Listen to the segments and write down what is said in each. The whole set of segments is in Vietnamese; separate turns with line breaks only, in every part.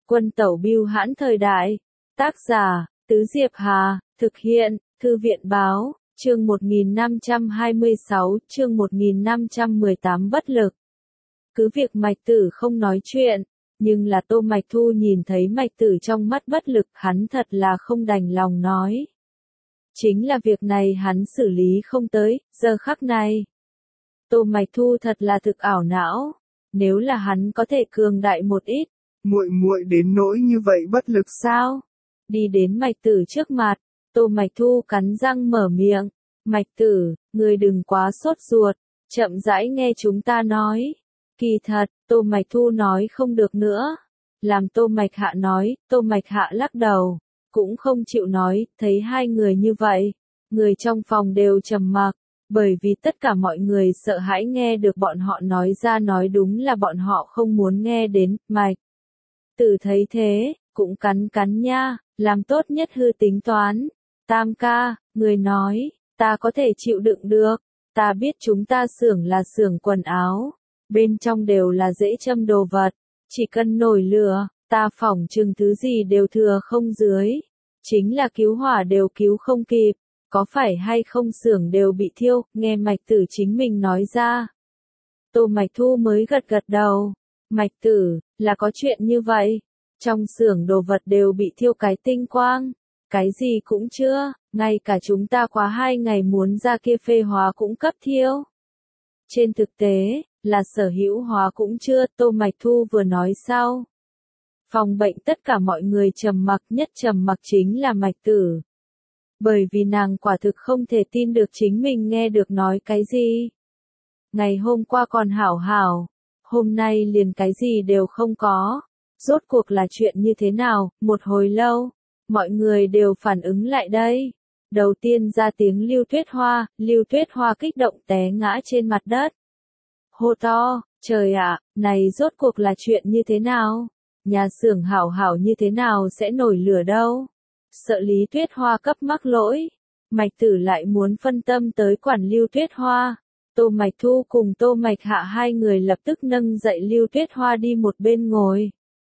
Quân tẩu bưu hãn thời đại. Tác giả, Tứ Diệp Hà, thực hiện, Thư viện báo, chương 1526, chương 1518 bất lực. Cứ việc Mạch Tử không nói chuyện, nhưng là Tô Mạch Thu nhìn thấy Mạch Tử trong mắt bất lực, hắn thật là không đành lòng nói. Chính là việc này hắn xử lý không tới, giờ khắc này. Tô Mạch Thu thật là thực ảo não, nếu là hắn có thể cường đại một ít.
Muội muội đến nỗi như vậy bất lực
sao? Đi đến Mạch Tử trước mặt, Tô Mạch Thu cắn răng mở miệng. Mạch Tử, ngươi đừng quá sốt ruột, chậm rãi nghe chúng ta nói. Kỳ thật, Tô Mạch Thu nói không được nữa. Làm Tô Mạch Hạ nói, Tô Mạch Hạ lắc đầu, cũng không chịu nói, thấy hai người như vậy. Người trong phòng đều trầm mặc, bởi vì tất cả mọi người sợ hãi nghe được bọn họ nói ra, nói đúng là bọn họ không muốn nghe đến. Mạch Tử thấy thế, cũng cắn cắn nha, làm tốt nhất hư tính toán. Tam ca, người nói, ta có thể chịu đựng được, ta biết chúng ta xưởng là xưởng quần áo, bên trong đều là dễ châm đồ vật, chỉ cần nổi lửa, ta phỏng chừng thứ gì đều thừa không dưới, chính là cứu hỏa đều cứu không kịp, có phải hay không xưởng đều bị thiêu, nghe Mạch Tử chính mình nói ra. Tô Mạch Thu mới gật gật đầu, Mạch Tử, là có chuyện như vậy, trong xưởng đồ vật đều bị thiêu cái tinh quang, cái gì cũng chưa, ngay cả chúng ta quá 2 ngày muốn ra kia phê hóa cũng cấp thiêu. Trên thực tế, là sở hữu hóa cũng chưa, Tô Mạch Thu vừa nói sau. Phòng bệnh tất cả mọi người trầm mặc, nhất trầm mặc chính là Mạch Tử. Bởi vì nàng quả thực không thể tin được chính mình nghe được nói cái gì. Ngày hôm qua còn hảo hảo, hôm nay liền cái gì đều không có. Rốt cuộc là chuyện như thế nào, một hồi lâu, mọi người đều phản ứng lại đây. Đầu tiên ra tiếng Lưu Tuyết Hoa kích động té ngã trên mặt đất. Hô to, trời ạ, này rốt cuộc là chuyện như thế nào? Nhà xưởng hảo hảo như thế nào sẽ nổi lửa đâu? Sợ Lý Tuyết Hoa cấp mắc lỗi, Mạch Tử lại muốn phân tâm tới quản Lưu Tuyết Hoa. Tô Mạch Thu cùng Tô Mạch Hạ hai người lập tức nâng dậy Lưu Tuyết Hoa đi một bên ngồi.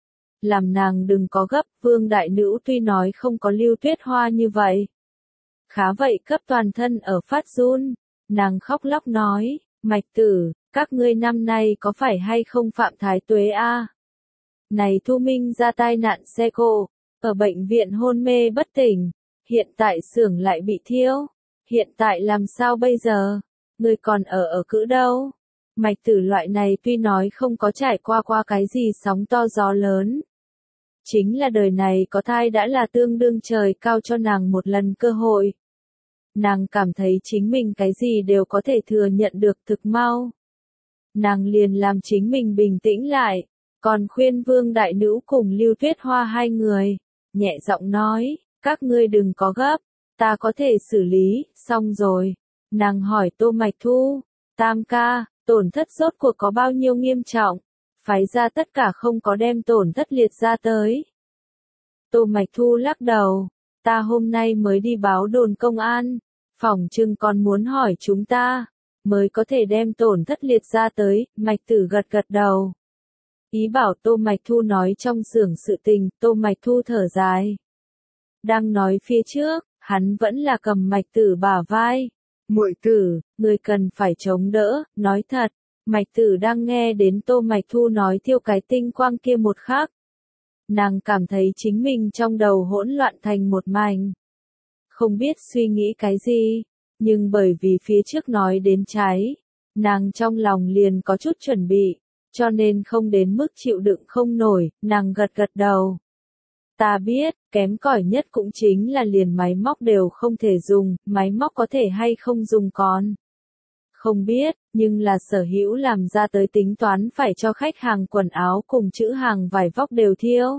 Làm nàng đừng có gấp, Vương đại nữ tuy nói không có Lưu Tuyết Hoa như vậy. Khá vậy cấp toàn thân ở phát run, nàng khóc lóc nói, Mạch Tử, các ngươi năm nay có phải hay không phạm thái tuế a? Này Thu Minh ra tai nạn xe cộ, ở bệnh viện hôn mê bất tỉnh, hiện tại xưởng lại bị thiêu, hiện tại làm sao bây giờ? Ngươi còn ở cữ đâu? Mạch Tử loại này tuy nói không có trải qua cái gì sóng to gió lớn. Chính là đời này có thai đã là tương đương trời cao cho nàng một lần cơ hội. Nàng cảm thấy chính mình cái gì đều có thể thừa nhận được thực mau. Nàng liền làm chính mình bình tĩnh lại, còn khuyên Vương đại nữ cùng Lưu Tuyết Hoa hai người, nhẹ giọng nói, các ngươi đừng có gấp, ta có thể xử lý, xong rồi. Nàng hỏi Tô Mạch Thu, Tam ca, tổn thất rốt cuộc có bao nhiêu nghiêm trọng, phái ra tất cả không có đem tổn thất liệt ra tới. Tô Mạch Thu lắc đầu, ta hôm nay mới đi báo đồn công an, phỏng chừng còn muốn hỏi chúng ta, mới có thể đem tổn thất liệt ra tới. Mạch Tử gật gật đầu. Ý bảo Tô Mạch Thu nói trong xưởng sự tình, Tô Mạch Thu thở dài. Đang nói phía trước, hắn vẫn là cầm Mạch Tử bả vai. Muội tử, người cần phải chống đỡ, nói thật. Mạch Tử đang nghe đến Tô Mạch Thu nói thiêu cái tinh quang kia một khắc. Nàng cảm thấy chính mình trong đầu hỗn loạn thành một mảnh. Không biết suy nghĩ cái gì, nhưng bởi vì phía trước nói đến trái, nàng trong lòng liền có chút chuẩn bị, cho nên không đến mức chịu đựng không nổi, nàng gật gật đầu. Ta biết, kém cỏi nhất cũng chính là liền máy móc đều không thể dùng, máy móc có thể hay không dùng còn. Không biết, nhưng là sở hữu làm ra tới tính toán phải cho khách hàng quần áo cùng chữ hàng vải vóc đều thiêu.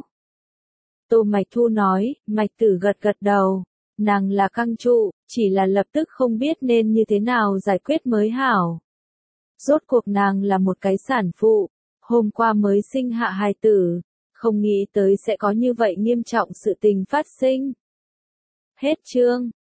Tô Mạch Thu nói, Mạch Tử gật gật đầu, nàng là căng trụ, chỉ là lập tức không biết nên như thế nào giải quyết mới hảo. Rốt cuộc nàng là một cái sản phụ, hôm qua mới sinh hạ hài tử, không nghĩ tới sẽ có như vậy nghiêm trọng sự tình phát sinh. Hết chương.